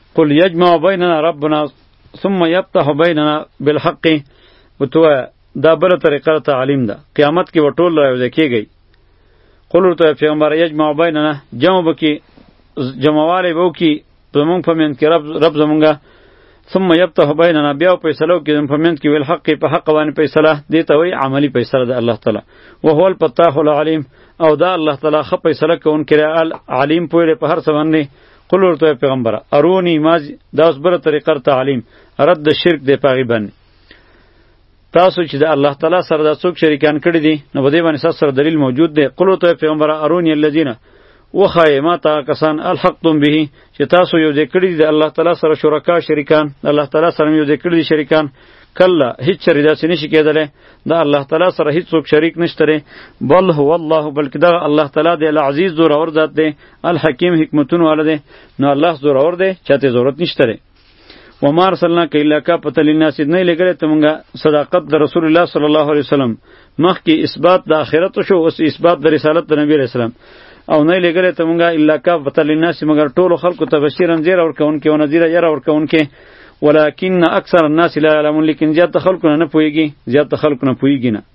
قل یجمع بیننا ربنا ثم یفتح بیننا بالحق. وتو دا بل طریقه تعلیم ده، قیامت کې وټول راوځي کېږي. قل ورته پیغمبر یجمع بیننا، جمع بکی جمعوالی بو کی زمونږ په منځ کې رب زمونږه، ثم یفتح بیننا، بیا فیصلو کې زمونږ په منځ کې بالحق، په حق باندې فیصله دې ته وایي عملی فیصله ده الله تعالی. وهو الفتاح العلیم، او دا الله تعالی ښه فیصله کوونکی دی، العلیم پوهه په هر څه باندې. قل ورته پیغمبره ارونی ماز، دا اوس بله طریقه تعلیم رد شرک دی پاغي باندې. تاسو چې د الله تعالی سره دا څوک شریکان کړي دي نو په دې باندې تاسو سره دلیل موجود دی. قل ورته پیغمبره ارونی الذین، وخای ما تا کسان الحقتم به چې تاسو یو ځای کړي دي د الله تعالی سره شرکا شریکان، الله تعالی سره یو ځای کړي دي شریکان. کله هیڅ چری داسې نشي کېدلی، دا الله تعالی سره هیڅ څوک شریک نشته دی. بل هو الله، بلکې دا الله تعالی دی العزیز زورور ذات دی، الحکیم حکمتون والا دی. نو الله زورور دی، چاته ضرورت نشته دی. وما ارسلناک الا کافة للناس، نه لګره ته مونږه صداقت د رسول الله صلی الله علیه وسلم. مخکې اثبات د آخرت شو، اوس اثبات د رسالت د نبی علیہ السلام. او نه لګره ته مونږه الا کافة للناس، مگر ټولو خلقو ته بشیرا زیر ورکونکي او نذیر ير ورکونکي. ولكن اکثر الناس لا يعلمون، لیکن زیات خلکو نه پوهیږي، زیات خلکو نه پوهیږي نه.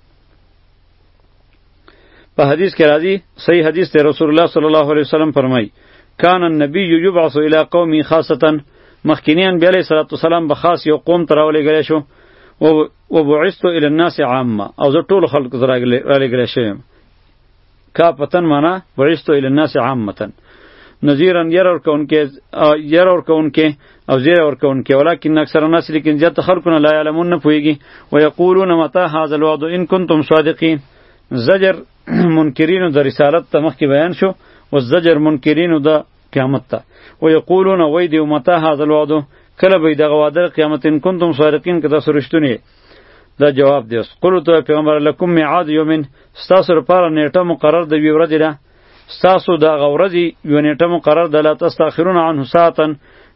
په حدیث کې راځي، صحیح حدیث ته رسول الله صلی الله علیه وسلم فرمایي کان النبی یبعث الی قومه خاصه، مخکینی انبیاء علیه الصلاۃ والسلام به خاص یو قوم ته راولېږلی شو. و بعثت الی الناس عامه، او زه ټولو خلکو ته راولېږلی شویم. کافتن معنا بعثت الی الناس عامه، نذیرا ير ورکونکي او زیر ورکونکي. ولكن اکثر الناس، لیکن زیات خلقونه لا يعلمون نه پوهیږي. ويقولون متى هذا الوعد ان كنتم صادقين. زجر منکرینو د رسالت ته مخکې بیان شو، او زجر منکرینو د قیامت ته. ويقولون ويدي متى هذا الوعد، کله به دغه وعده قیامت ان كنتم صادقين که تاسو رښتونی. دا جواب دی. قل تو پیغمبر لکم میعاد یومن، ستاسو لپاره نیټه مقرر د یوې ورځې ده، ستاسو دغه ورځې یوه نیټه مقرر ده. لا تستاخرون عنه ساعتا،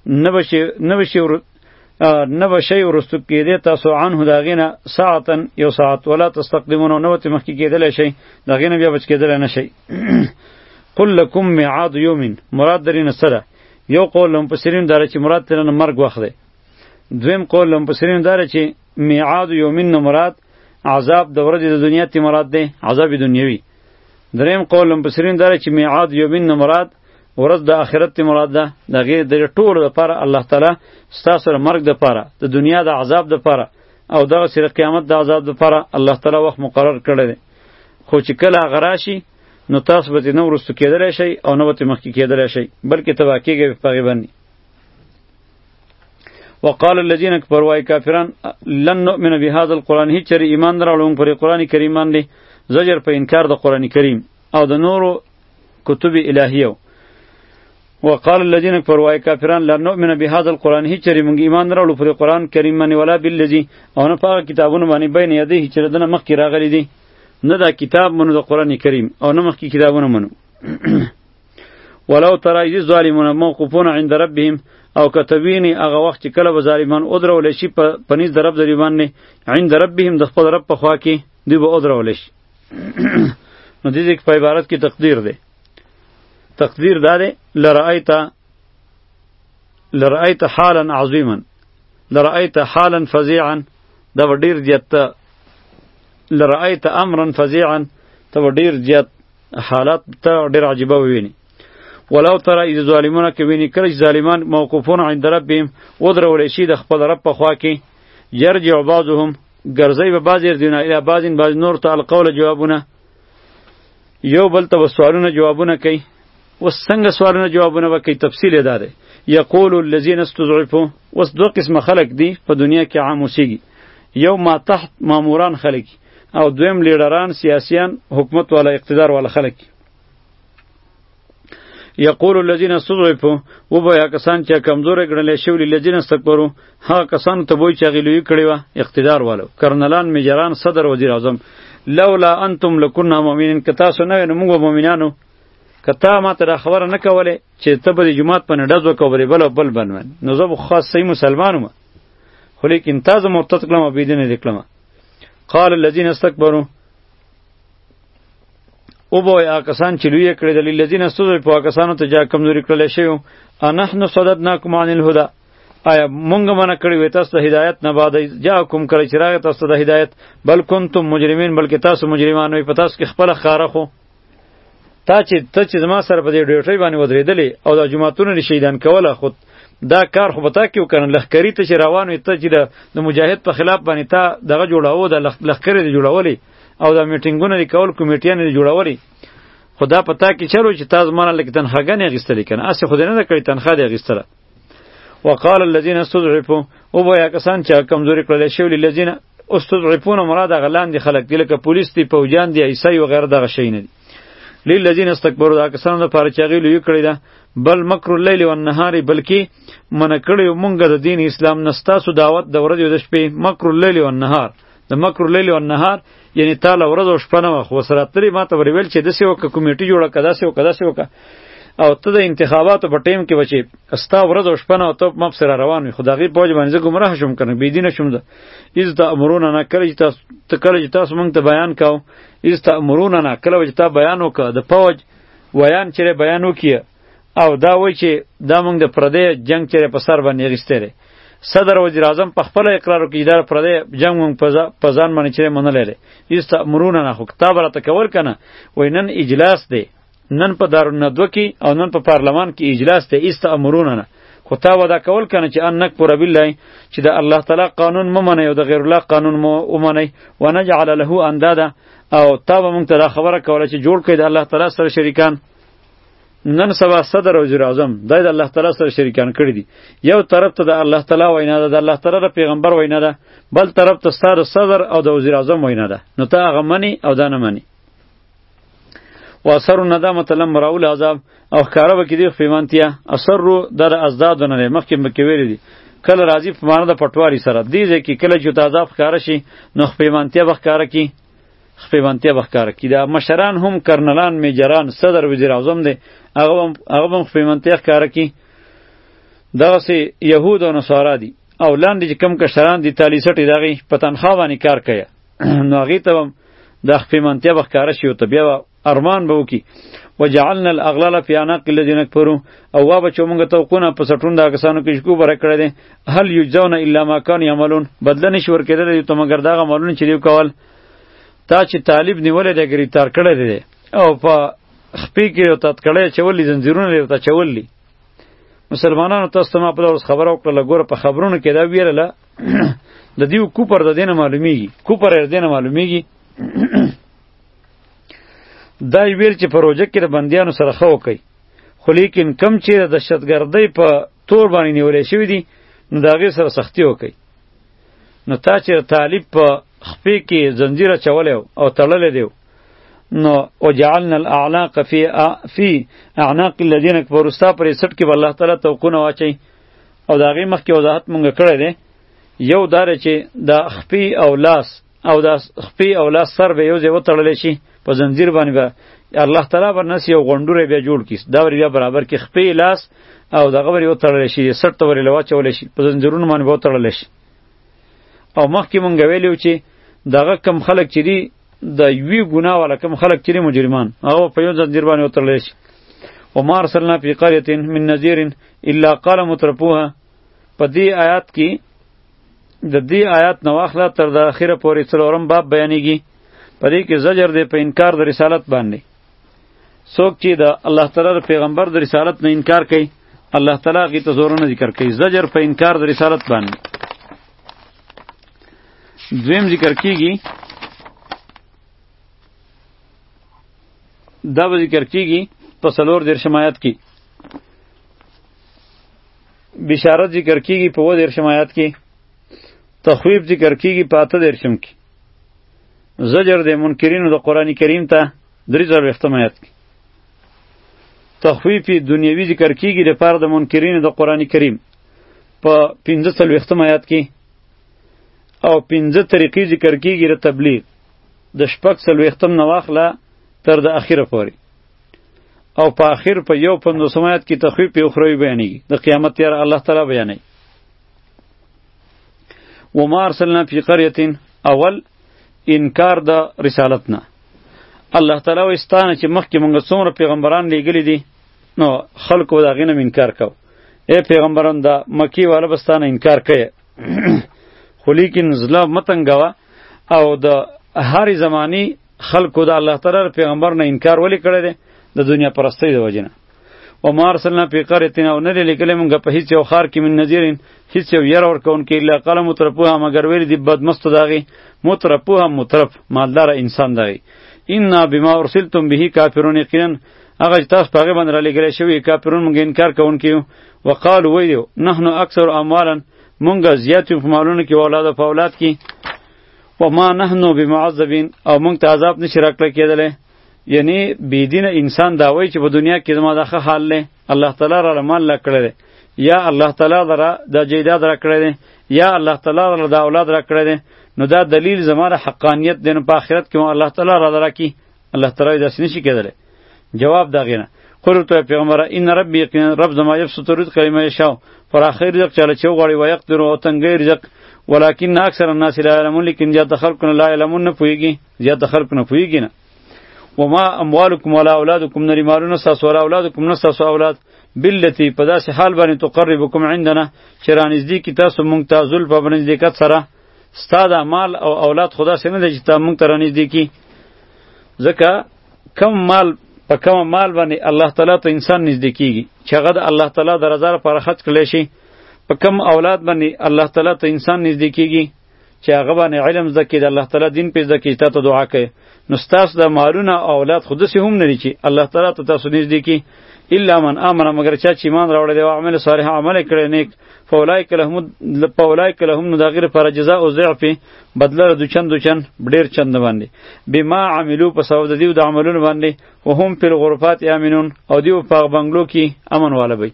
نه به شی وروستو کېدی تاسو عنه د هغې نه ساعتا یو ساعت، ولا تستقدمون، نه به ترې مخکې کېدلی شئ، د هغې نه بیا بچ کېدلی نه شئ. قل لکم میعاد یومن، مراد درې نه څه ده؟ یو قول مفسرین دا چې مراد ترې نه مرګ وخت دی. دویم قول مفسرین دا چې میعاد یومن نه مراد عذاب د ورځې د دنیا تی مراد دی، عذاب دنیوي. دریم قول مفسرین دا چې میعاد یومن نه مراد ورځ د آخرت تی مراد ده. دغه د ټولو لپاره الله تعالی ستاسو سره مرګ د پاره، د دنیا د عذاب د پاره، او دغه سره قیامت د عذاب د پاره الله تعالی وخت مقرر کړی دی. خو چې کله هغه راشي نو تاسو به نه ورستو کېدلی شئ او نه به مخکې کېدلی شئ، بلکې تباه کېږئ په هغې باندې. وقال الذين كفروا، واي کافران، لن نؤمن بهذا القرآن، هیڅ چېرې ایمان نه راوړو پر قرآن کریم باندې. زجر په انکار د قرآن کریم او د نورو کتب الهیو. وقال الذين كفروا، واي کافران، لن نؤمن بهذا القرآن، هیڅ چېرې موږ ایمان نه راوړو پر قرآن کریم باندې، ولا بالذي، او نه په هغه کتابونو باندې بین یدیه چې دنه مخکې راغلي دي. نه دا کتاب منو د قرآن کریم او نه مخکې کتابونه منو. ولو ترى إذ الظالمون موقوفون عند ربهم، او کتبینی هغه وخت چې کله به ظالمان ودرول شي په نس د رب د باندې، عند ربهم د خپل رب په خوا کې دوی به ودرول شي. نو دې کې په عبارت کې تقدیر دی. تقدیر دا دی لرأیت حالا عظیما، لرأیت حالا فظیعا، دا به ډیر زیات. لرأیت امرا فظیعا، ته به ډیر زیات حالات ته ډیر عجیبه وویني. ولو ترى اذ ظالمون، کوینی کله چې ظالمان موقوفون عند ربهم ودرول شي د خپل رب په خوا کې، یرجع بعضهم، ګرځي به بعض یردونه الی بعض نور ته القول جوابونه، یو بل ته سوالونه جوابونه کوي. وس څنګه سوالونه جوابونه وکي؟ تفصیل یې داده. یقول الذين استضعفوا، وس دو قسم خلق دي په دنیا کې عام اوسېږي، یو ما تحت ماموران خلق، او دویم لیډران سیاسیان حکومت والا اقتدار والا خلق. یقول الذين استضعفوا، و بیا کسان چې کمزوري ګڼل شوی، الذين استكبروا، هغه کسان ته وایي چې غلوی کړي و اقتدار والو، کرنلان، میجران، صدر، وزیر اعظم. لولا انتم لكنا مؤمنین، کتا سو نه نو موږ مؤمنانو. کتا ما ته خبره نه کوله چې ته به جمعات په نډز وکوي بل بنون، نو زه خاص صحیح مسلمانوم، خو لیکن تاسو مرتد کلمه بيدینه دکلمه. قال الذين استكبروا، او به کسان چې لوی کړی د للذین استضعفوا کسانو ته جا کمزوري کړل شوی انحن صددناکم عن الهدى آیا مونږ منع کړی وې تاسو د هدایت نه بعد جاءکم کړی چې راغی تاسو د هدایت بل کنتم مجرمین بلکې تاسو مجرمان وي په تاسو کې خپل خاره خو ته چې زما سره په دې ډیوټي باندې ودرېدلې او د جماعتونو شهیدان کوله خود دا کار خو بتا کیو کنه لخکری ته چې روان وي ته چې د مجاهد په خلاف باندې ته دغه جوړاو د لخکری دی جوړولې او د میټینګونو دی کول کمیټیان دی جوړولې خدا پتا کی چلو چې تاسو مانه لکه تنخواګنې غیستلې کنه اسی خو نه کړی تنخوا دی غیستله وقال الذين استضعفوا او بیا کسان چې کمزوري کړل شوی للذین استضعفون مراد غلان دي خلک دي لکه پولیس دی پوجان دی عیسی او غیر دغه شی نه دي للذین استكبروا دا کسان د پاره چې غیلو یو کړی دا بل مکر الليل والنهار بلکی من کړیو مونږ د دین اسلام نستاسو دعوت د ورځې د شپې مکر الليل والنهار د مکر الليل والنهار یعنی تعالی ورځ او شپه نه خو سره تری ماته ویل چې د سیو کمیټي جوړه کدا سیو او ته د انتخاباتو په ټیم کې بچي استا ورځ او شپه نه او ته مپ سره روان وي خدای پوج باندې گمراه شوم کنه بی دینه شوم ده از ته امرونه نه کړی تاسو مونږ ته بیان کاو از ته امرونه نه کله چې تا بیان وکړه د پوج ویان چې بیان وکړي او دا وای چې دا مونږ د پردې جنگ چې په سر باندې غیستره صدر وزیر اعظم په خپل اقرار وکړي دا پردې جنگ مونږ په ځان باندې چې منلې از ته امرونه نه خو کتاب را تکول کنه وینن اجلاس دی نن په دارالندوه کې او نن په پارلمان کې اجلاس ته استامرونه نه خو تا ودا کول کنه چې ان نکبر بالله چې د الله تعالی قانون ممنه او د غیر الله قانون ممنه ونجعل له اندادا او تا به مونږ ته دا خبره کوله چې جوړ کړي د الله تعالی سره شریکان نن سبا صدر او وزیر اعظم د الله تعالی سره شریکان کړي دي یو طرف ته د الله تعالی وینا ده د الله تعالی د پیغمبر وینا ده بل طرف ته ستاره صدر او د وزیر اعظم وینا ده نو ته هغه منی او دا نه منی واثر الندامه لم راو العذاب او ښکاره به کې دی خپیمانتیا اثر در ازداد نه مخکې مکه ویل دي کله راځي په معنا د پټواری سره دی ځکه کله چې تعذاب ښکاره شي نو خپیمانتیا به ښکاره کی دا مشران هم کرنلان میجران صدر وزیر اعظم دی هغه هم خپیمانتیا ښکاره کی دغه سي يهود او نصارا دي او لاندې چې کم کشران دي تالی سټي دغه په تنخوا باندې کار کوي نو هغه ته د خپیمانتیا به ښکاره شي او ته بیا ارمان به وکي وجعلنا الاغلال في اعناق الذين كفروا او وا بچو مونږ ته کوونه په سټون دا کسانو کې شکو بره کړی دي هل یجزون الا ما كانوا يعملون بدل نشي ور کېدل ته مګر دا عملونه چې دی کول تا چې طالب نیولې د گریتار کړی دی او په خپې کې او تات کړی چولې زنجیرونه لري ته چولې مسلمانانو تاسو ته په ورځ خبره وکړه ګوره په خبرونو کې دا ویرله د دیو کوپر د دینه معلومیږي دا ویل چې پروژه کې د بندیانو سره خو کوي خو لیکن کم چې د دهشتګردۍ په تور باندې نیولې شوی دي نو دا غي سره سختی وکي نو تا چې طالب په خپې کې زنجیره چولې او تړلې دی نو وجعلنا الاعناق فی اعناق الذين كفروا ستا پر سټ کې الله تعالی توقونه واچي او دا غي مخ کې وضاحت مونږ کړی دی یو دار چې د خپې او لاس سر به یو ځای وتړل شي په زنجیر باندې به الله تعالی برنس یو غونډوره بیا جوړ کیس دا ور بیا برابر کې خپې لاس او دغه ور یو تړل شي سټ ته ور لوا چول شي په زنجیرونو باندې به تړل شي او مخکې مونږ ویلو چې دغه کم خلک چې دی د یوې ګناه ولا کم خلک چې مجرمان هغه په یو زنجیر باندې تړل شي وما ارسلنا فی قريه من نذیر الا قال مترفوها په دې آیات کې د دې آیات نو اخلا تر د اخره پورې څلورم باب بیانېږي په دې کې زجر دی په انکار د رسالت باندې څوک چې د الله تعالی پیغمبر د رسالت نه انکار کوي الله تعالی غي ته زورونه ذکر کوي زجر په انکار د رسالت باندې دویم ذکر کیږي دا به ذکر کیږي په 4 آیات کې بشارت ذکر کیږي په 2 آیات کې تخویب ذکر کیږي په 8 کې زجر د منکرینو د قران کریم ته 3 آیات کې تخویف دنیوي ذکر کیږي د پاره د منکرینو د قران کریم په 15 آیات کې او 15 طریقې ذکر کیږي د تبلیغ د 15 نواخله تر د اخیره پورې او په اخر په 15 آیات کې تخویف اخروی بیانېږي د قیامت تیار الله تعالی بیانوي وما ارسلنا فی قريه اول انکار د رسالتنا الله تعالی وستانه چې مخکې مونږ څومره پیغمبران لیږلي دي نو خلکو د هغې نه انکار کو. ای پیغمبران دا مکی والا بستانه انکار کوي خو لیکن زړه مه تنګوه او د هرې زمانې خلکو د الله تعالی پیغمبر نه انکار ولې کړی دی؟ د دنیا پرستۍ د وجې نه. وما ارسلنا فی قرية او نه دی لیږلی مونږ په هیڅ یو ښار کې من نذیر هیڅ یو یره ورکوونکی الا قال مترفوها مګر ویلي دي بدمستو د هغې مترفوها مترف مالداره انسان د هغې انا بما ارسلتم به کافرون یقینا هغه چې تاسو په هغې باندې رالیږلی شوي کافرون مونږ انکار کوونکي یو. وقالو ویلو نحنو اکثر اموالا مونږ زیات یو په مالونو کې و اولاد په اولاد کې وما نحنو بمعذبین او مونږ ته عذاب نشي راکړی کېدلی. یعنی بېدینه انسان دا وایي چې په دنیا کې زما دا ښه حال دی الله تعالی راله مال لا کړی دی یا الله تعالی را دا جیداد را کړی دی یا الله تعالی را دا اولاد را کړی دی نو دا دلیل زما د حقانیت دی نو په آخرت کې الله تعالی را راکړي الله تعالی داسې نشي کېدلی. جواب د هغې نه قل ورته پیغمبره ان ربي یقینا رب زما یبسط الرزق لمن یشاء فراخی رزق چاله چې وغواړي ویقدر او تنګی رزق ولکن اکثر الناس لا یعلمون لیکن زیات خلق لا یعلمون نه پوهیږي زیات خلق نه پوهیږي نه. وما اموالکم ولا اولادکم نری مالونه ستاسو ولا اولادکم نه ستاسو اولاد بالتي په داسې حال باندې تقربکم عندنا چې رانږدې کی تاسو مونږ ته زلفه په نزدېکت سره ستا د مال او اولاد خدا څه نه دی چې تا مونږ ته رانږدې کی ځکه کم مال په کم مال باندې الله تعالی ته انسان نږدې کیږي چې هغه د الله تعالی د رضا لپاره خرڅ کړلی شي په کم اولاد باندې الله تعالی ته انسان نږدې کیږي چې هغه باندې علم زده کړي د الله تعالی دین پې زده کړي تا ته دعا کوي نو ستاسو د مالونه او اولاد خو داسې هم نه دي چې الله تعالی ته تاسو نږدې کړي الا من آمن مگر چا چې ایمان راوړی دی او عمل صالح عمل یې کړی نیک فاولئک لهم نو د هغې لپاره جزاء ضعف بدله د دوچن ډېر چند باندې بما عملو په سبب د دیو د عملونو باندې وهم فی الغرفات آمنون او دیو په بنګلو کې امن والا وي.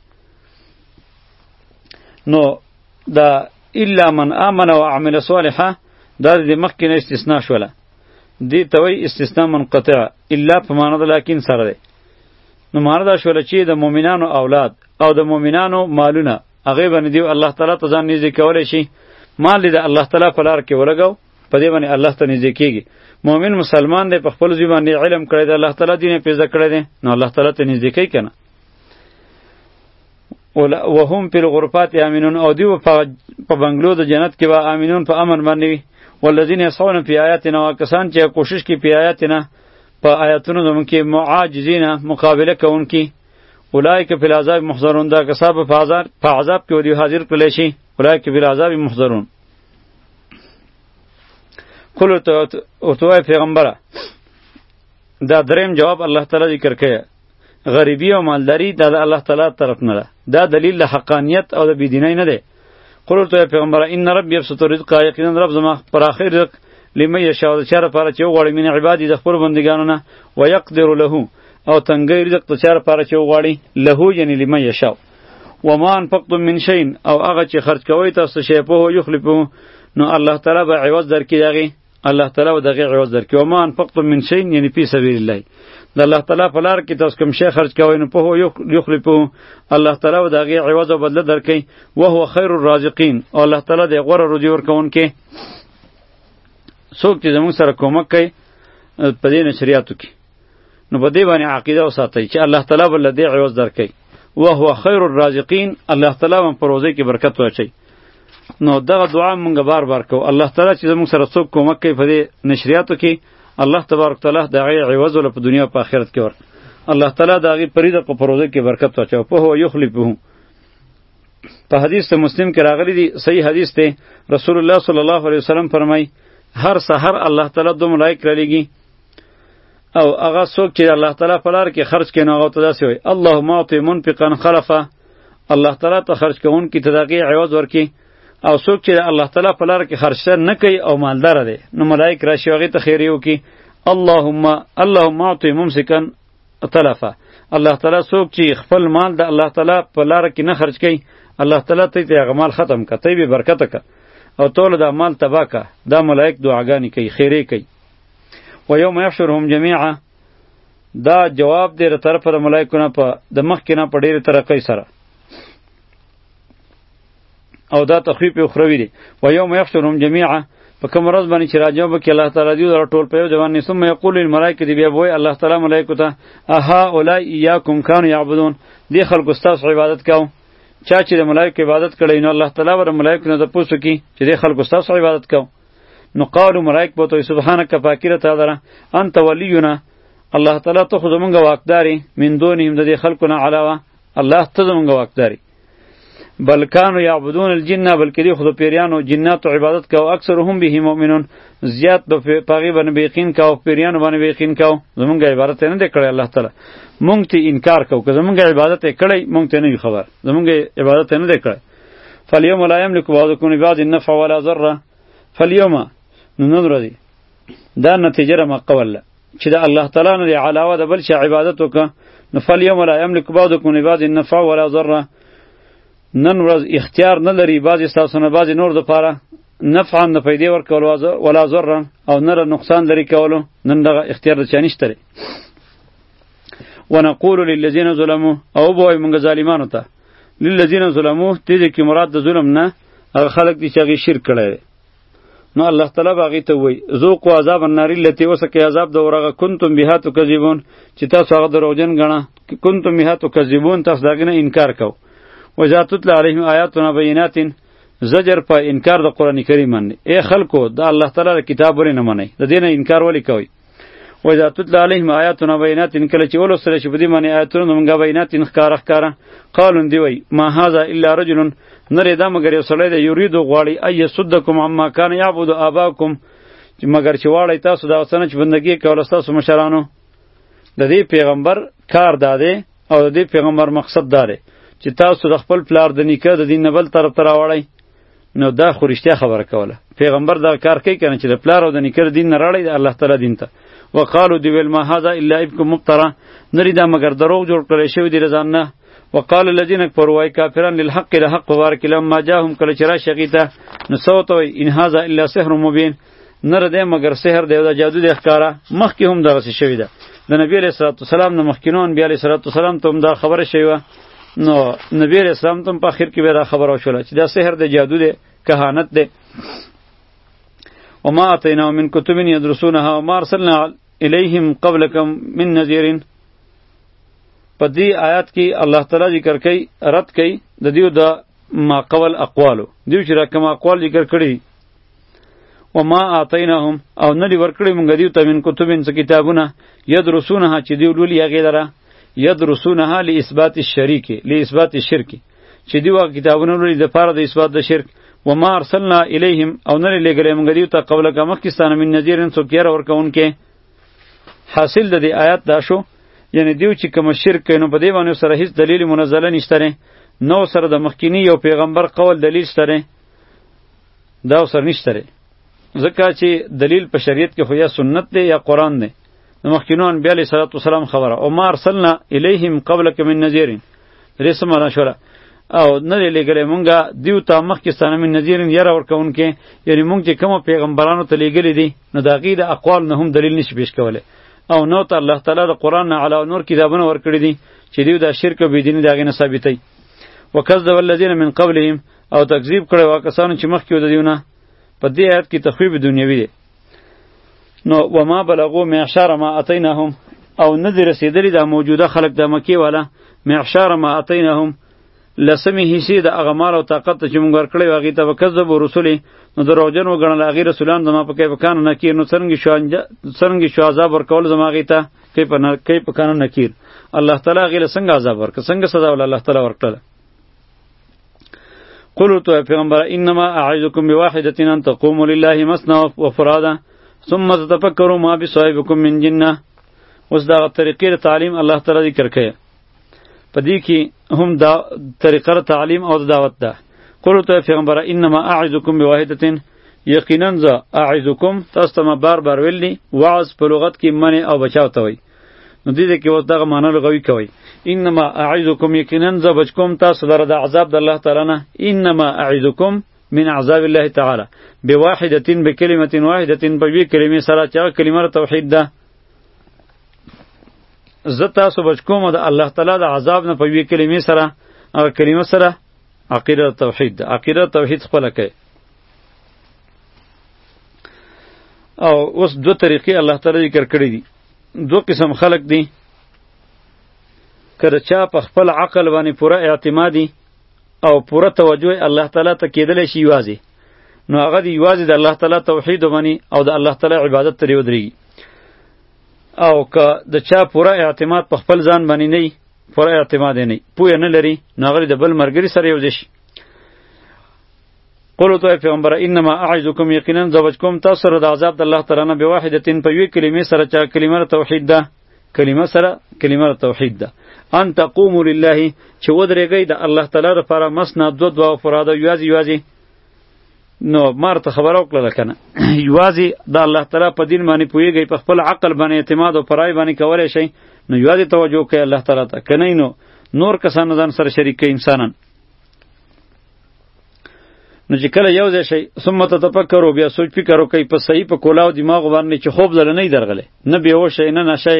نو دا الا من آمن و عمل صالحا دا د مخکې نه استثناء شوله دې ته وایي استثناء منقطع الا په معنی د لکن سره دی. نو معنی دا شوله چې د مؤمنانو اولاد او د مؤمنانو مالونه هغې باندې دیو الله تعالی ته ځان نږدې کولی شي مال دې د الله تعالی په لار کې ولګو په دې باندې الله ته نږدې کېږي. مؤمن مسلمان دی په خپل ځای باندې علم کړی دی الله تعالی دین یې پې زده کړی دی نو الله تعالی ته نږدې کوي که نه. وهم فی الغرفات آمنون او دیو په بنګلو د جنت کې به آمنون په امن باندې وي. والذین یسعون فی آیاتنا کسان چې کوشش کوي په آیاتنا په آیاتونو زموږ کې معاجزین مقابله کوونکي اولئک فی العذاب محضرون دا کسان په عذاب کې ودی حاضر کړلی شي اولئک فی العذاب محضرون. قل ورته پیغمبره دا دریم جواب الله تعالی ذکر کوي غریبی او مالداری دا د الله تعالی طرف نه ده دا دلیل د حقانیت او د بيدینۍ نه ده. قل ورته پیغمبره ان رب یبسط الرزق یقینا رب زما پر اخر رزق لمن یشاء د چاره پاره چې وغواړي من عبادی د خپل بندگانو نه ويقدر له او تنګی رزق د چاره پاره چې وغواړي له یعنی لمن یشاء وما انفقتم من شیء او هغه چې خرج کوئ تاسو شی په یخلفو نو الله تعالی به عوض درکړي دغه الله تعالی و دغه عوض درکړي وما انفقتم من شیء یعنی فی سبیل الله د الله تعالی په لار کې تاسو کوم شی خرج کوئ نو په یخلفو الله تعالی و دغه عوض او بدله درکړي وهو خیر الرازقین او الله تعالی د غوړه روزي ورکوونکي څوک چې زموږ سره کومک کوي په دې نشریاتو کې نو په دې باندې عقیده وساتئ چې الله تعالی بل دې عوض درکړي وهو خیر الرازقین الله تعالی هم په روزي کې برکت واچي. نو دغه دعا مونږ بار بار کوو الله تعالی چې زموږ سره څوک کومک کوي په دې نشریاتو کې الله تبارک تعالی دغه عوض ول په دنیا او په آخرت کې ورک الله تعالی دغه پریده په روزي کې برکت واچو په هو یخلفه. په حدیث مسلم کې راغلی دی صحیح حدیث دی رسول الله صلی الله علیه وسلم فرمای هر سحر الله تعالی دو ملائک را لګي او هغه څوک چې الله تعالی په لار کې خرج کوي نو هغه ته داسې وایي اللهم اعطِ منفقا خلفا الله تعالی ته خرج کوونکي ته دغه عوض ورکړي او څوک چې الله تعالی په لار کې خرج نه کوي او مالدار دی نو ملائک راشي هغې ته خیریه وکړي اللهم اعطِ ممسکا تلفا الله تعالی څوک چې خپل مال د الله تعالی په لار کې نه خرج کوي الله تعالی ته هغه مال ختم کړه ته به برکت کړه او ټول دا مال تباه کړه دا ملائک دعاګانې کوي خیریه کوي. و یوم یحشرهم جمیعا دا جواب دی له طرفه د ملائکو نه په د مخکې نه په ډېرې ترقۍ سره او دا تخویف اخروی دی. و یوم یحشرهم جمیعا په کوم ورځ باندې چې راجو به کې الله تعالی دی او ټول په یو ځوان ثم یقول للملائکه دی بیا وای الله تعالی ملائکه ته اها اولای یاکم کانوا یعبدون دی خلق استاد عبادت کاو چا چې د ملائکه عبادت کړي نو الله تعالی ور ملائکه نه پوښتنه کی چې دی خلق استاد عبادت کاو نو قالو ملائکه بوته سبحانك پاکیره تعالی انت ولینا الله تعالی ته خو زمونږ واکداري من دونهم د دې خلقونه علاوه الله ته زمونږ واکداري بل کانوا یعبدون الجن بلکې دی خود پیریانو جنات عبادت کاو اکثرهم به مؤمنون زیات به پاغي باندې یقین کاو پیریانو باندې یقین کاو زمونږ عبادت نه دی کړی الله تعالی مونږ ته انکار کو که زمونږ عبادت کړی مونږ ته نه خبر زمونږ عبادت نه دی کړی فالیوم لا یملک بعضکم لبعض النفع ولا ضر فالیوم نو ورځي دا نتیجه ما قول چې دا الله تعالی نه علاوه د بل شي عبادت وکړه نو فالیوم لا یملک بعضکم لبعض النفع ولا ضر نن ورځ اختیار نه لري بعضې ستاسو نه بعضې نور دپاره نفعا د پیدې ورکولو ولا ضرا او نه نقصان لري کولو نن دغه اختیار د چا نشته دی ونقول للذین ظلموا او بوای مونږ ظالمانو ته للذین ظلموا دې کې مراد د ظلم نه هغه خلک دي چې هغې شرک کړی دی نو الله تعالی به هغې ته ووایي ذوقوا عذاب النار التي وسکئ عذاب د ورغه کنتم بها تکذبون چې تاسو هغه دروغجن ګڼه کنتم بها تکذبون تاسو د هغې نه انکار کو وإذا تتلى عليهم آياتنا بينات زجر په انکار د قرآن کریم باندې ای خلکو د الله تعالی د کتاب ولې نه منئ د دې نه انکار ولې کوئ وإذا تتلى عليهم آياتنا بينات کله چې ولوستل شي په دې باندې آیاتونه زموږ بینات ښکاره قالون دی وای ما هذا الا رجل نری دا مگر یو سړی دی یریدو غواړي ای یصدکم عما کان یعبد آباکم مگر چې واړی تاسو دا څنګه چې بندګي کوله تاسو مشرانو د دې پیغمبر کار داده او د دې پیغمبر مقصد داره چې تاسو د خپل پلار د نیکه د دین بل طرف ته راوړی نو دا خو رښتیا خبره کوله پیغمبر دا کار کوي کنه چې د پلار او د نیکه د دین نه راړی د الله تعالی دین ته وقالو دی ویل ما هذا الا ابک مبترا نری دا مگر دروغ جوړ کړی شوی دی رضان نه وقال الذين كفروا واي كافرون للحق لحق وبارك لما جاءهم کله چې را شقیته نو صوت ان هذا الا سحر مبين نره دی مگر سحر دی دا جادو دی ښکارا مخکې هم دغه شوی ده د نبی علیہ الصلوۃ والسلام نو مخکینون بیا علیہ الصلوۃ والسلام ته هم دا خبره شوی نو نبی علیہ السلام ته په اخر کې به دا خبره وشوله چې دا سحر دی جادو دی کهانت دی وما اتینا من کتب یدرسونها وما ارسلنا الیہم قبلکم من نذیر په دې آیات کې الله تعالی ذکر کوي رد کوي د دیو د ما قول اقوالو دیو چې راکم اقوال ذکر کړي وما اتیناهم او ندی ورکړي مونږ دیو ته من کتبین څه کتابونه یدرسونها چې دیو لولي هغه لره یدرسونها لاثبات الشریک لاثبات الشرک چې دیو کتابونه لولي د پاره د اثبات د شرک وما ارسلنا الیهم او نه لګلې مونږ دیو ته قبل کا مخکستانه من نذیرن څوک یې ورکونکې حاصل د دې آیات دا شو یعنی دیو چې کوم شرک کوي نو په دې باندې سره هیڅ دلیل منزله نشته نو سره د مخکینی یو پیغمبر قول دلیل شته دا سره نشته ځکه چې دلیل په شریعت کې خو یا سنت دی یا قرآن دی د مخکینو انبیاء علیه صلوات و سلام خبره او ما ارسلنا الیهم قبلک من نذیر رسمه نشوله او نه لګلې مونږه دیو ته مخکستانه من نذیر یاره ورکوونکې یعنی مونږ چې کوم پیغمبرانو ته لګلې دي نو د هغې د اقوال نه هم دلیل نشي پیش کولی او نو ته الله تعالی د قرآن نه علاوه نور کتابونه ورکړي دي چې دیو دا شرک او بېدیني د هغې نه ثابتوي وکذب الذین من قبلهم او تکذیب کړی وا کسانو چې مخکې و د دیو نه په دې آیت کې تخویب دنیوي دی نو وما بلغو معشار ما اتیناهم او نه دي رسېدلي دا موجوده خلق د مکې والا معشار ما اتیناهم لسمې حصې د هغه مال او طاقت ته چې مونږ ورکړی و هغې ته وکذبو رسلې نو دروغجن وګڼل هغې رسولان زما په کیف کان نکیر نو څرنګې شو عذاب ورکول زما هغې ته کیف کان نکیر الله تعالی هغې له څنګه عذاب ورکړه څنګه سزا ول الله تعالی ورکړله قلوا تو پیغمبر انما اعظکم بواحدة ان تقوموا لله مثنى وفرادا ثم تتفکروا ما بصاحبکم من جنة اوس دا طریقې تعلیم الله تعالی ذکر کړي په دې کې هم دا طریقه تعلیم او دعوت ده قلوا تو پیغمبر انما اعظکم بواحدة یقینا ز اعظکم تاسو ته بار بار ویلی وعظ په لغت کې منع او بچاو ته وي نو دې کې اوس دغه معنی لغوي کوي انما اعظکم یقینا ز بچکم تاسو لره د عذاب د الله تعالی نه انما اعظکم من عذاب الله تعالی بواحدة بکلمة واحدة بوی کلمې سره چې کلمه توحید ده زه تاسو بچکوم د الله تعالی د عذاب نه په وی کلمې سره او کلمه سره عقیده توحید ده عقیده توحید خپل کوي او اوس دو طریقې الله تعالی ذکر کړی دي. دو قسم خلق دي، که چا په خپل عقل باندې پوره اعتمادي او پوره توجه الله تعالی ته کېدلی شي یوازې، نو هغه دی یوازې د الله تعالی توحید ومني او د الله تعالی عبادت ترې ودرېږي. او که د چا پوره اعتماد په خپل ځان باندې نه وي، پوره اعتماد یې نه وي، پوهه نه لري، نو هغه د بل ملګري سره یو ځای شي. قولو ته پیغمبره انما اعظکم، یقینا زوج کوم تاسو سره د عذاب د الله تعالی نه بواحدتین په یوې کلمې سره، چې کلمه توحید ده، کلمه توحید ده. ان تقوموا لله، چې ودرېږئ د الله تعالی لپاره مسنا دو فراده یوازې. نو مارته خبره وکړه کنه یوازې د الله تعالی په دین باندې پوهیږئ، په خپل عقل باندې اعتماد او پرای باندې کولای شئ، نو یوازې توجه کوئ الله تعالی ته، کنه نو نور کسان ځان سره شریک کوي انسانان. نو چې کله یو ځای شئ ثم تتفکروا، بیا سوچ فکر وکئ په صحیح په کولاو دماغ باندې چې خوب دله نه درغله، نه بیهوشه نه نشه،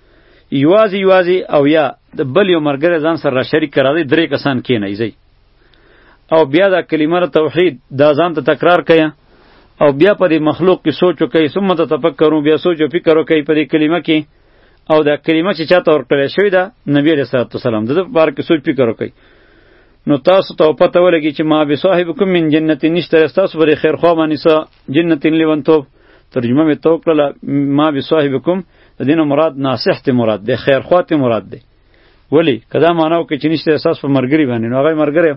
یوازې او یا د بل یو مرګره ځان سره شریک کړئ، درې کسان کېنئ ځئ، او بیا دا کلمه توحید دا ځان ته تکرار کړئ، او بیا په دې مخلوق کې سوچ وکئ. ثم تتفکروا، بیا سوچ او فکر وکئ په دې کلمه کې، او دا کلمه چې چاته ورکړل شوې ده نبی علیه الصلاة والسلام د باره کې سوچ فکر وکئ. نو تاسو ته پته ولګي چې ما بصاحبکم من جنت، نشته تاسو بری خیر خوا باندې سه جنت لیونتوب. ترجمه می تو کړله ما بصاحبکم د دینه مراد ناصح ته مراد ده، خیر خوا ته مراد ده. ولی کدا مانو کې چې نشته احساس په مرګري باندې، نو هغه مرګره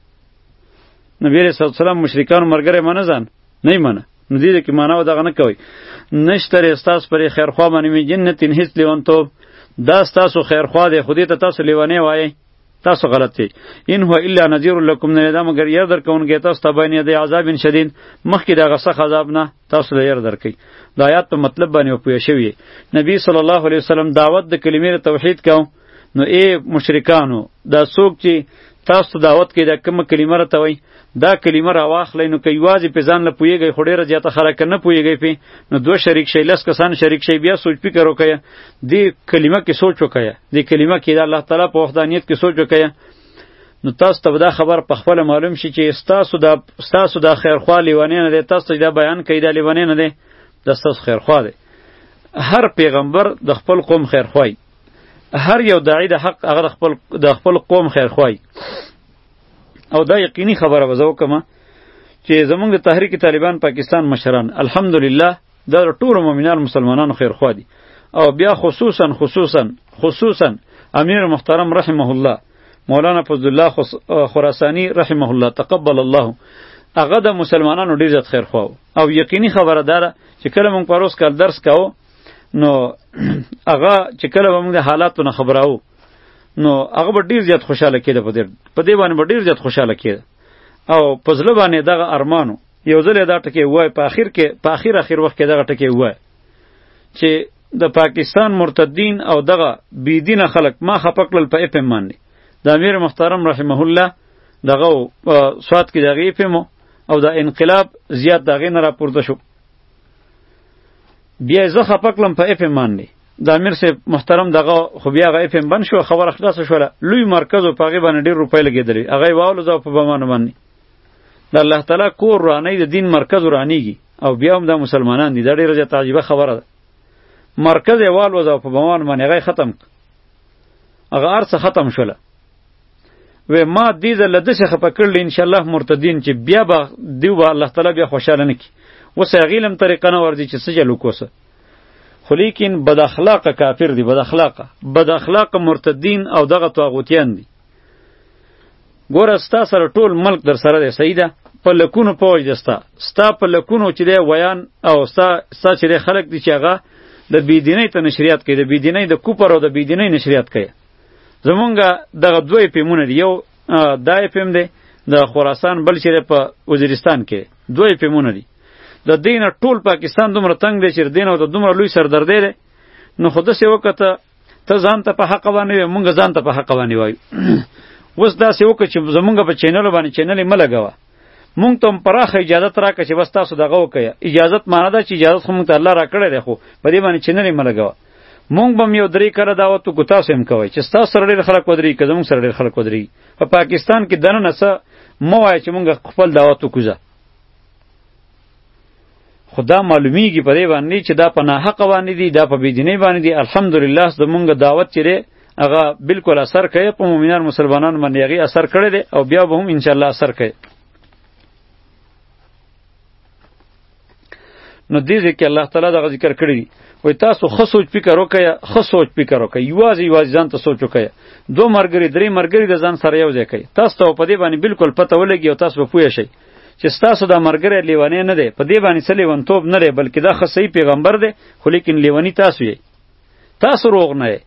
نبی رسول الله مشرکان مرګره منه ځان نه منه، نو دې کې مانو دغه نه کوي. نشته احساس پر خیر خوا باندې می جنت هیڅ لیونتوب، دا تاسو خیر خوا ده، خودی ته تاسو لیوانه وایي، تاسو غلط دی. ان هو الا نذیر لکم، نه دا مگر ير درکونګی تاسو ته باندې د عذاب شدید، مخکې دا غصه عذاب نه تاسو له ير درکې. د آیات په مطلب باندې پوه شوی نبی صلی الله علیه وسلم دعوت د کلمې توحید کو. نو ای مشرکانو، دا څوک چې تاسو دعوت کې دا کوم کلمه راته وای، دا کلمه را واخلئ، نو که یوازې په ځان نه پوهیږئ، خو ډېره زیاته خلک نه پوهیږئ پې، نو دوه شریک شئ، لس کسان شریک شئ، بیا سوچ فکر وکړئ، دې کلمه کې سوچ وکړئ، دې کلمه کې د الله تعالی په وحدانیت کې سوچ وکړئ. نو تاسو ته دا خبر په خپله معلوم شي چې ستاسو دا خیرخوا لیونی نه دی، تاسو ته دا بیان کوي دا لیونی نه دی، دا ستاسو خیرخوا دی. هر پیغمبر د خپل قوم خیرخوای، هر یو داعی د حق هغه د خپل قوم خیرخوای. او دا یقیني خبره به زه وکړم چې زمونږ د تحریک طالبان پاکستان مشران الحمدلله دا ټولو مؤمنان مسلمانانو خیرخوا دي. او بیا خصوصا امیر محترم رحمه الله مولانا فضل الله خراسانی رحمه الله تقبل الله، هغه د مسلمانانو ډیر زیات خیرخوا او یقیني خبره داره چې کله مونږ پروس کال درس کاو، نو هغه چې کله مونږ د حالاتو نه خبراو، نو هغه به ډیر زیات خوشاله کېده، په دې باندې به ډیر زیات خوشاله کېده، او په زړه باندې دغه ارمانو یو ځل دا ټکی وای، په اخر وخت کې دغه ټکی وای چې د پاکستان مرتدین او دغه بيدینه خلک ما خپکل په اف ام باندې د امیر محترم رحمه الله دغه سواد کې دغه اف ام او د انقلاب زیات دغه نه راپورته شو. بیا زه خپکلم په اف ام باندې د امیر سے محترم دغه خو بیا غ اف ام بن شو، خبر خلاص شوله، لوی مرکز او پاغي باندې ډیر روپۍ لګیدلې، هغه واولو ځو په بمانه باندې د الله تعالی کور رانی د دین مرکز رانیږي، او بیا هم د مسلمانان دي، دا ډیره زیاته عجیبه خبره ده. مرکز یوال وځو په بمانه باندې هغه ختم، هغه ارڅ ختم شوله. و ما دې زله د څه خپکړل ان شاء الله مرتدین چې بیا به دیو به الله تعالی بیا خوشاله نکي، وسه غیلم طریقه نه ورځي چې سجل وکوسه. خو لیکن بد اخلاق کافر دی، بد اخلاق مرتدین او دغه طاغوتیان دي. ګوره ستا سره ټول ملک در سره دی، صحیح ده، په لکونو پوج دستا ستا په لکونو چې دی ویان او ستا چې دی خلک دي چې هغه د بيدینۍ ته نشریات کوي، د بيدینۍ د کوپر او د بيدینۍ نشریات کوي. زمونږه دغه دوه پیمونه دي، یو دا پیم دی د خراسان، بل چې په وزیرستان کې دوه پیمونه دي. د دینه ټول پاکستان دومره تنگ دی چې دینه د دومره لوی سردردی دی. نو خود څه وکړه ته ځان ته په حق باندې مونږ ځان ته په حق باندې وایو. وس دا څه وکړه چې زمونږ په چینل باندې چینل ملګوا، مونږ ته پراخه اجازه راکړه چې بس تاسو دغه وکړه. اجازه معنی دا چې اجازه خو مونږ ته الله راکړی دی، خو په دې باندې چینل ملګوا. مونږ به یو درې کړه دعوت کو تاسو هم کوي چې تاسو سره ډېر خلک ودرې که زمونږ سره ډېر خلک ودرې. په پاکستان کې دنه نسه مو وایي چې مونږ خپل دعوت وکوزه، خدا معلومیږي په دې باندې چې دا په ناحق باندې دي، دا په بېدینۍ باندې دي. الحمدلله زمونږ دعوت چې دی هغه بالکل اثر کوي په مؤمنان مسلمانان باندې، هغې اثر کړی دی او بیا به هم انشاءالله اثر کوي. نو دې ځکه الله تعالی دغه ذکر کړی دی. وای تاسو ښه سوچ فکر وکړئ، ښه سوچ فکر وکړئ، یوازې ځان ته سوچ وکړئ. 2 ملګري 3 ملګري د ځان سره یو ځای کړئ، تاسو ته په دې باندې بالکل پته ولګي او تاسو به پوه شئ چې ستاسو دا ملګری لیونی نه دی، په دې باندې څه لیونتوب نه دی، بلکې دا ښه صحیح پیغمبر دی، خو لیکن لیونی تاسو یې، تاسو روغ نه یې.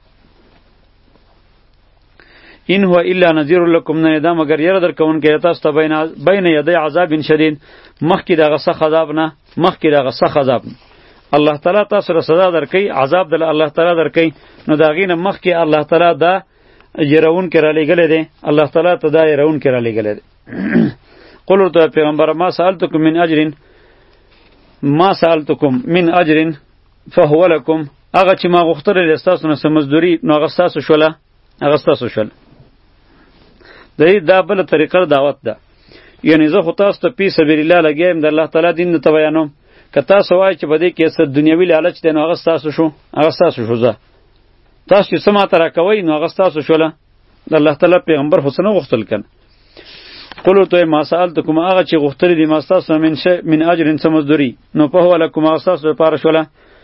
ان هو الا نذیر لکم، نه دا مگر یره درکوونکی تاسو ته بین یدی عذاب شدید، مخکې دغه سخت عذاب نه، مخکې دغه سخت عذاب نه. الله تعالی تاسو ته سزا درکوي، عذاب دل الله تعالی درکوي. نو دا غي نه مخکې الله تعالی دا يرون کې را لګلې دي، الله تعالی ته دا يرون کې را لګلې دي. قل ورته پیغمبر ما سألتکم من اجر، ما سألتکم من اجر فهو لكم، هغه چې ما غوښتل تاسو نه سمزدوري نو هغه تاسو شوله، هغه تاسو شول. دا بل طریقه دعوت ده. یعنی زه خو تاسو ته پی سبیل الله لګیم د الله تعالی دین ته بیانوم. که تاسو وایئ چې بده کې څه دنیوي لالچ دی نو هغه تاسو شو، هغه تاسو شو. زه تاسو چې سما ترا کوي نو هغه تاسو شوله. د الله تعالی پیغمبر حسن غوښتل کنه. قولو ته ما سألتکم، هغه چې غوښتل دي ما تاسو من اجر سمزدوري نو په هو لکم، هغه تاسو لپاره شوله،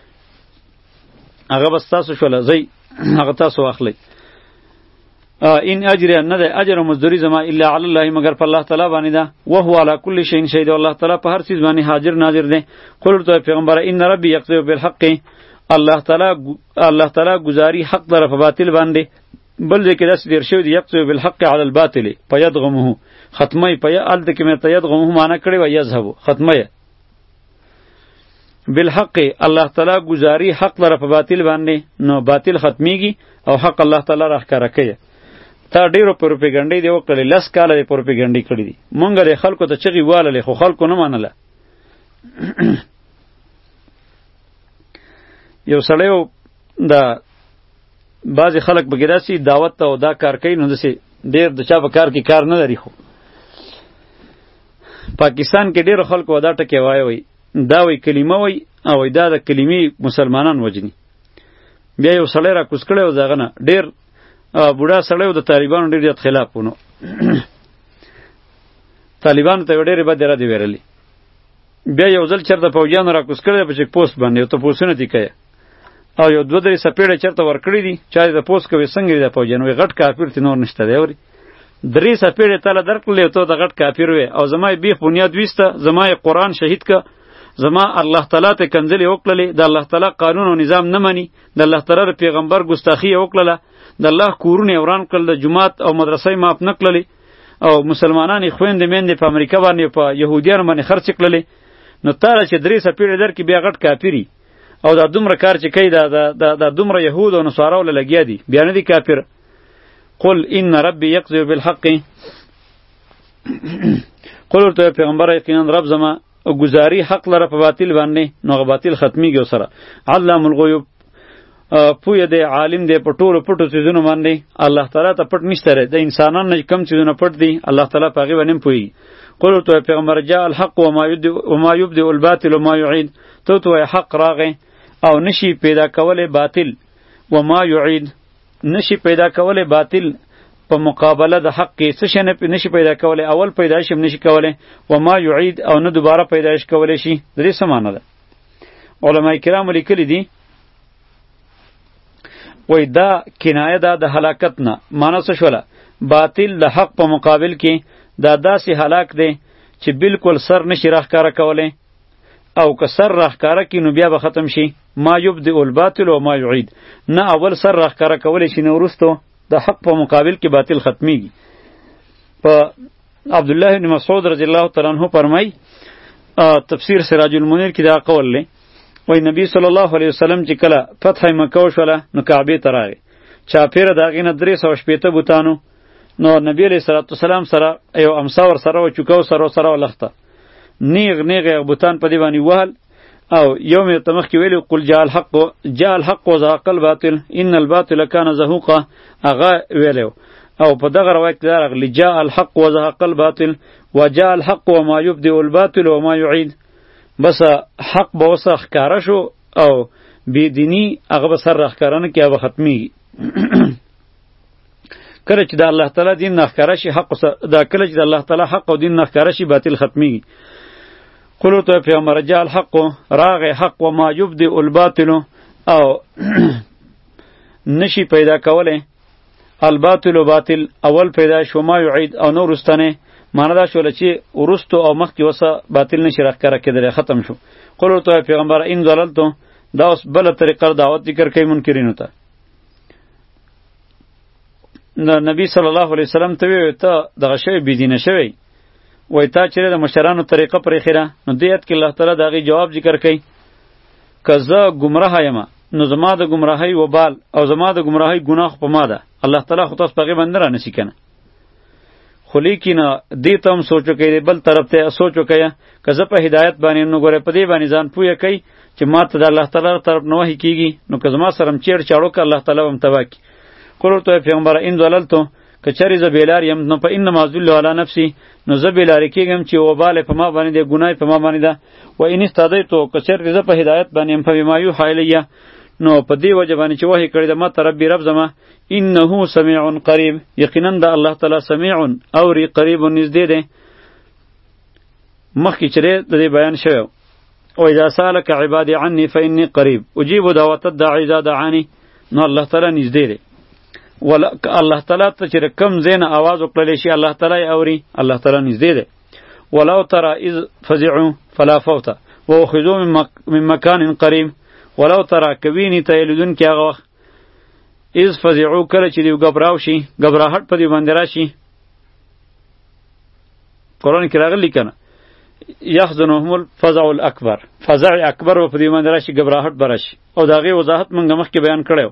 هغه بس تاسو شوله، زی هغه تاسو واخلئ. ان اجر نه ده اجر مزدوری زما الا علی الله، مگر په الله تعالی باندې ده. او هو علی کل شیء شهید، الله تعالی په هر چیز باندې حاضر ناظر ده. قل تو پیغمبر ان ربی یقضی بالحق، الله تعالی گزاری حق در په باطل باندې، بل ځکه داس دیر شو دی یقضی بالحق علی الباطل فیدغمه، ختمه پي ال دکې مې تیدغمه معنی کړی و یذهب، ختمه بالحق الله تعالی گزاری حق در په باطل باندې، نو باطل ختمیږي او حق الله تعالی راښکاره کوي. تا ډیرو پروپاګاندا دی وکړلې، 10 کاله دی پروپاګاندا کړې دي، مونږ له خلکو ته چغې واللې خو خلکو نه منله. یو سړی دا بعضې خلک به داسې دعوت ته او دا کار کوي نو داسې ډېر د چا په کار کې کار نه لري. خو پاکستان کې ډېرو خلکو دا ټکې وایي دا وایي کلمه وایي او دا د کلمې مسلمانان وجني. بیا یو سړی را کوز کړی و د هغه نه ډېر بوډا سړی و، د طالبانو ډېر زیات خلاف و، نو طالبانو ته یې ډېرې بدې ردې ویلې. بیا یو ځل چېرته پوځیانو را کوز کړی په چیک پوسټ باندې یو تپوسونه دې کوي او یو 2-3 سپېړې چېرته ورکړي دي، چا یې تپوس کوي څنګه دي دا پوځیان، وایي غټ کافر تی نور نشته دی. اوري 3 سپېړې تاله درکړلې ته د غټ کافر وې او زما یې بیخ بنیاد ویسته، زما یې قرآن شهید که، زما الله تعالی ته کنځلې وکړلې، د الله تعالی قانون او نظام نه مني، د الله تعالی پیغمبر ګستاخي یې وکړله، د الله کورونه یې وران کړل، د جومات او مدرسې ماپ نه کړلې او مسلمانان یې خویندې میندې په امریکا باندې په یهودیانو باندې خرڅ کړلې. نو تاله چې 3 سپېړې درکړي بیا غټ کافري او دا دومره کار چې کوي دا دومره یهود او نصاراو له لګیا دي، بیا نه دي کافر. قل ان ربی یقضی بالحق، قل ورته پیغمبر یقینا رب زما گزاری حق لره په باطل باندې، نو هغه باطل ختمیږي سره. علام الغیوب، پوی دی، عالم دی په ټولو پټو څیزونو باندې، الله تعالی ته پټ نشته، د انسانانو نه کم څیزونه پټ دي، الله تعالی په هغې باندې هم پوهېږي. قل ورته پیغمبر جاء الحق وما یبدئ الباطل وما یعید، ته ورته وایه حق راغی او نشي پیدا کولی باطل، وما یعید نشي پیدا کولی باطل په مقابله د حق کې څه شی نشي پیدا کولی، اول پیدایش هم نشي کولی، وما یعید او نه دوباره پیدایش کولی شي. د دې څه معنی ده؟ علما کرامو لیکلي دي وای دا کنایه ده د هلاکت نه. معنی څه شوله؟ باطل د حق په مقابل کې دا داسې هلاک دی چې بالکل سر نشي راښکاره کولی، او که سر راښکاره کړي نو بیا به ختم شي. ما یبدئ الباطل و ما یعید، نه اول سر راښکاره کولی شي نه وروستو د حق په مقابل کې باطل ختمیږي. په عبدالله بن مسعود رضی الله تعالی عنہ فرمای تفسیر سراج المنیر کې دا قول دی، وای نبی صلی الله علیه وسلم چې کله فتح مکه وشوله نو کعبې ته راغی، چاپیره د هغې نه 360 بوتانو، نو نبی علیه الصلاة والسلام سره یو امسا ورسره و، چوکه سره ولخته، نیغ یو بوتان په دې باندې وهل او یو مې ته مخکې ویلي قل جاء الحق وزهق الباطل ان الباطل کان زهوقا، هغه ویلی او په دغه روایت کې دا راغلی جاء الحق وزهق الباطل وجاء الحق وما یبدئ الباطل وما یعید. بس حق به وسه ښکاره شو او بېدیني هغه به سر راښکاره نه کړي، هغه به ختمیږي. کله چې د الله تعالی دین نه ښکاره شي حق دا کله چې د الله تعالی حق او دین نه ښکاره شي باطل ختمیږي. قل ورته پیغمبر جاء الحق، راغی حق، و ما یبدئ الباطل، او نشي پیدا کولی الباطل و باطل اول پیدا شو، ما یعید او نو رستنه، معنی دا شوله چې ورستو او مخکې وسه باطل نشي راښکاره کېدلی، ختم شو. قل ورته پیغمبر ان ضللتو، دا اوس بله طریقه دعوت ذکر کوي منکرینو ته. نبی صلی الله علیه وسلم ته وی ته دغه شی بيدینه شوی، وای تا چیرې د مشرانو طریقه پرې خیره. نو دې آیت کې الله تعالی د هغې جواب ذکر کوي که زه ګمراه یم نو زما د ګمراهۍ وبال او زما د ګمراهۍ ګناه خو په ما ده، الله تعالی خو تاسو په هغې باندې نه رانیسي که نه. خو لیکن دې ته هم سوچ وکئ، بل طرف ته سوچ وکئ که زه په هدایت باندې نو ګورئ په دې باندې ځان پویه کوي چې ما ته د الله تعالی طرف نه وحی کېږي، نو که زما سره هم چیړ چاړ وکړه الله تعالی به هم تباه کړي. قل ورته پیغمبره ان ضللتو، که چېرې زه بېلار یم نو فانما ضل علی نفسي، نو زه بېلارې کېږم چې وبال یې په ما باندې دی، ګناه یې په ما باندې ده. و ان استهدیتو، که چېرې زه په هدایت باندې یم فبما یوحی الیه، نو په دې وجه باندې چې وحی کړی ده ما ته ربي رب زما، انه سمیع قریب، یقینا د الله تعالی سمیع اوري، قریب نږدې دی. مخکې چې د دې بیان شوی و اذا سالک عبادی عني فانی قریب اجیب دعوت الداعی اذا دعانی، نو الله تعالی نږدې دی. الله تعالی ته چې کم زین आवाज وکړلی شي الله تعالی اوري، الله تعالی نږدې دی. ولو ترى اذ فزعوا فلا فوت واخذوا من مكان قريب، ولو ترى کوینی ته لیدون کې هغه وخت اذ فزعوا کله چې دیو غبراو شي، غبراهټ په دې باندې راشي. قرآن کې راغلی کنه یحزنهم الفزع الاکبر، فزع اکبر په دې باندې راشي، غبراهټ براشي. او دا غي وضاحت مونږ مخکې بیان کړو.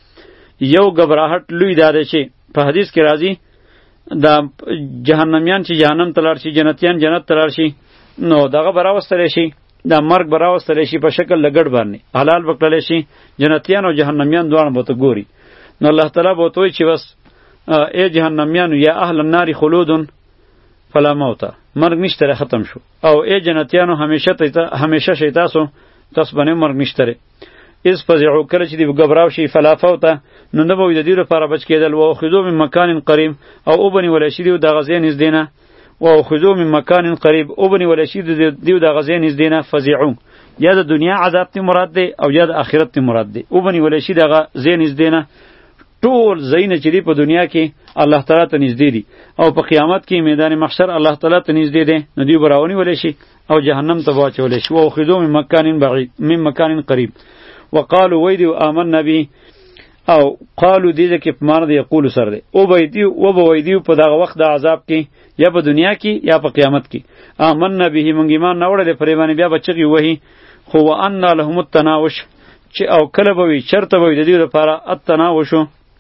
یو غبراهټ لوی داده چې په حدیث کې راځي دا جهنميان چې جهنم ته لاړ شي، جنتیان جنت ته لاړ شي، نو دغه به راوستلی شي، دا مرګ به راوستلی شي په شکل لګډ باندې، حلال به کړلی شي. جنتیان او جهنميان دواړه به ته ګوري. نو الله تعالی به ورته وایي چې بس ای جهنميانو یا اهل النار خلود فلا موت، مرګ نشته، ختم شو. او ای جنتیانو همیشه شي تاسو باندې مرګ نشته. اس فزعوا کله چې دی غبراو شي فلا فوت، نو نه به د دې لپاره بچ کېدل. و اخذو من مکان قریب، او وبني ولا شي دی د غزې نږدې نه. و اخذو من مکان قریب، وبني ولا شي دی د غزې نږدې نه. فزعوا یا د دنیا عذاب تی مراد دی او یا د آخرت تی مراد دی. وبني ولا شي د غزې نږدې نه. ټول زینه چې دی په دنیا کې الله تعالی ته نږدې دي، او په قیامت کې میدان محشر الله تعالی ته نږدې دی، نو دی براونی ولې شي او جهنم ته واچولې شي. و اخذو من مکان بعید من مکان قریب وقالو ویدیو آمنا بی، او قالو دیده که پمانه ده یقولو سر ده، او ویدیو په دغه وقت د عذاب کې یا په دنیا کې یا په قیامت کې آمنا به مونږ ایمان نه وړل پرې باندې بیا بچی وਹੀ خو وان لهم التناوش، چې او کله به وي چرته به د دې لپاره التناوشو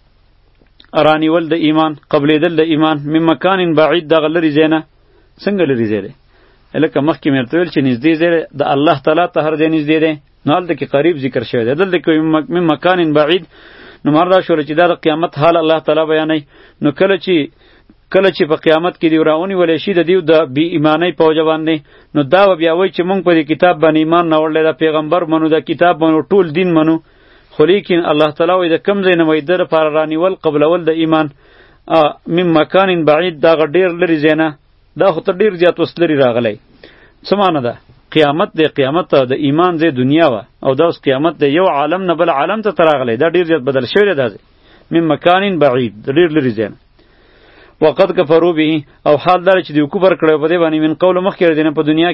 ارانیول د ایمان، قبلېدل د ایمان، من مکان بعید دغه لري زینه. څنګه لري زیره؟ لکه مخکې مې ورته ویل چې نږدې زیره د الله تعالی ته هر دی نږدې دی، نو هلته کې قریب ذکر شوی دی، دلته کې من مکان بعید. نو مردا شوله چې دا د قیامت حال الله تعالی بیانوي. نو کله چې په قیامت کې دی راونی ولې شي د دیو د بی ایمانی په وجه باندې، نو دا بیا وایي چې مونږ په دې کتاب باندې ایمان نه وړلی، دا پیغمبر منو، دا کتاب منو، ټول دین منو. خو لیکن الله تعالی وایي د کم ځای نه وایي د لپاره رانیول قبلول د ایمان من مکان بعید، دا ډېر لرې ځای نه، دا خو ته ډېر زیات اوس لرې راغلی. څه معنی ده؟ قیامت دی، قیامت د ایمان ځای دنیا وه، او دا اوس قیامت دی یو عالم نه بل عالم ته راغلی، دا ډېر زیات بدل شوی دی دا ځای من مکان بعید، د ډېر لرې ځای نه. وقد کفروا به، او حال دا چې دوی کفر کړی په دې باندې من قول مخکې دی په دنیا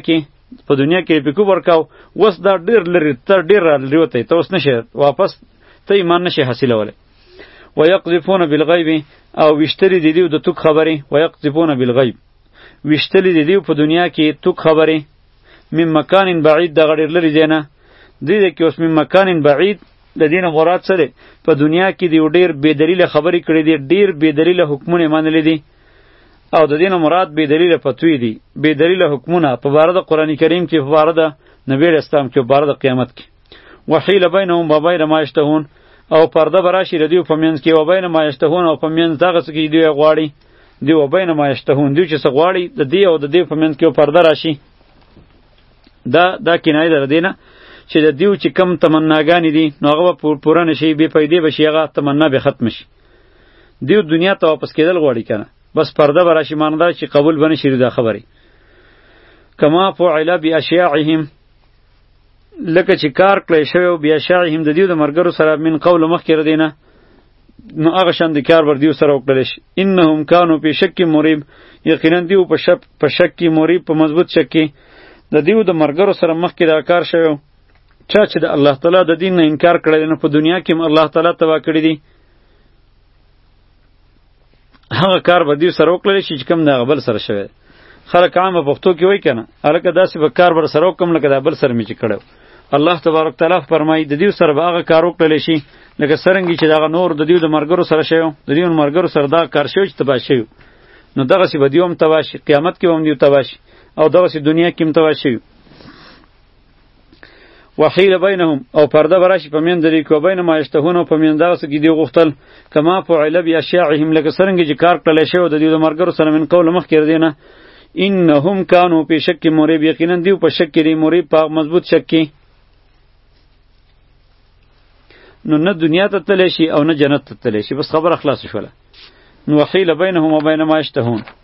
کې په کفر کاو، اوس دا ډېر لرې ته ډېر رالرې وتی، ته اوس نشې واپس ته ایمان نشې حاصلولی. ویقذفون بالغیب، او ویشتلي دي دیو د توک خبرې، ویقذفون بالغیب ویشتلي دي دیو په دنیا کې توک خبرې، من مکان بعید دغه ډېر لرې ځای نه. دې کې اوس من مکان بعید د دې نه مراد څه دی؟ په دنیا کې دیو ډېر بې دلیله خبرې کړې دي، ډېر بې دلیله حکمونه منلي دي، او د دې نه مراد بې دلیله فتوی دي، بې دلیله حکمونه په باره د قرآن کریم کې، په باره د نبی اسلام کې، په باره د قیامت کې. وحیل بینهم و بین ما یشتهون، او پرده به راشي د دوی په منځ کې، و بین ما یشتهون، او په منځ دغه څه کې دوی غواړي، دوی و بین ما یشتهون، دوی چې څه غواړي د دې او د دې په منځ کې پرده راشي. دا کنایه در دینه چې د دیو چې کم تمناګانې دي نو هغه به پوره نشي، بې پیدې به شي، هغه تمنا به ختم شي. دیو دنیا ته واپس کېدل غواړي که نه، بس پرده به راشي، معنی چې قبول به نشي دا خبرې. کما فعل باشیاعهم، لکه چې کار کړی شوی و باشیاعهم د دیو د مرګرو سره من قول مخکې ردینه، نو هغه شان د کار بر دیو سره وکړلی شي. انهم کانوا فی شک مریب، یقینا دیو په شک کې مریب، په مضبوط شک کې د دیو د مرګرو سره مخکې دا کار شوی و. چا چې د الله تعالی د دین نه انکار کړی دی نو په دنیا کې هم الله تعالی تباه کړی دی، هغه کار به دیو سره وکړلی شي چې کوم د هغه بل سره شوی. خلک عامه پښتو کې وایي که نه، هلکه داسې به کار بر سره وکړم لکه دا بل سره مې چې کړی و. الله تبارک تعالی فرمایي د دیو سره به هغه کار وکړلی شي لکه څرنګه چې دغه نور د دیو د مرګرو سره شوی و، د دیو د مرګرو سره دا کار شوی چې تباه شوی، نو دغسې به دیو هم تباه شي، قیامت کې به هم دیو تباه شي، او دغسې دنیا کې هم تباه شوي. وحیل بینهم، او پرده به راشي په میندې دوی کې، وبین ما یشتهون، او په میندې دغسې کې دوی غوښتل. کما فعل باشیاعهم، لکه څرنګه چې کار کړلی شوی د دیو د مرګرو سره من قول مخکې د دې نه. انهم کانوا فی شک مریب، یقینا دیو په شک کې دی، مریب په مضبوط شک کې. نو نه دنیا ته تللی شي او نه جنت ته تللی شي، بس خبره خلاصه شوله. نو وحیل بینهم وبین ما یشتهون.